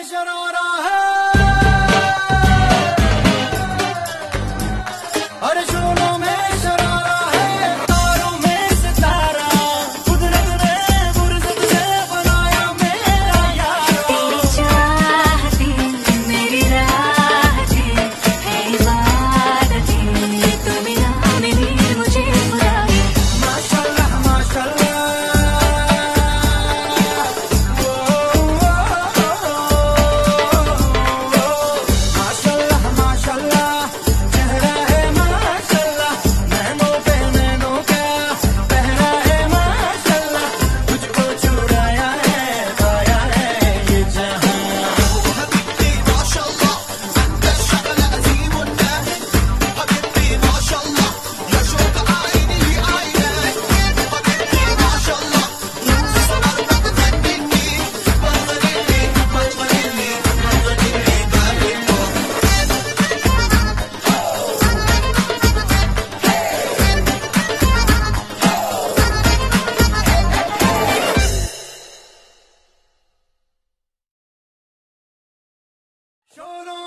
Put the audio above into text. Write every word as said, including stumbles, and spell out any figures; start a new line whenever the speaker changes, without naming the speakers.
शरारा है, हर शोलों में शरारा है, तारों में सितारा, कुदरत ने फुर्सत से बनाया मेरा यारा।
तेरी चाहती मेरी राहती है इबादती, तू बिना मिली मुझे खुदाई।
माशाल्लाह माशाल्लाह, शोरों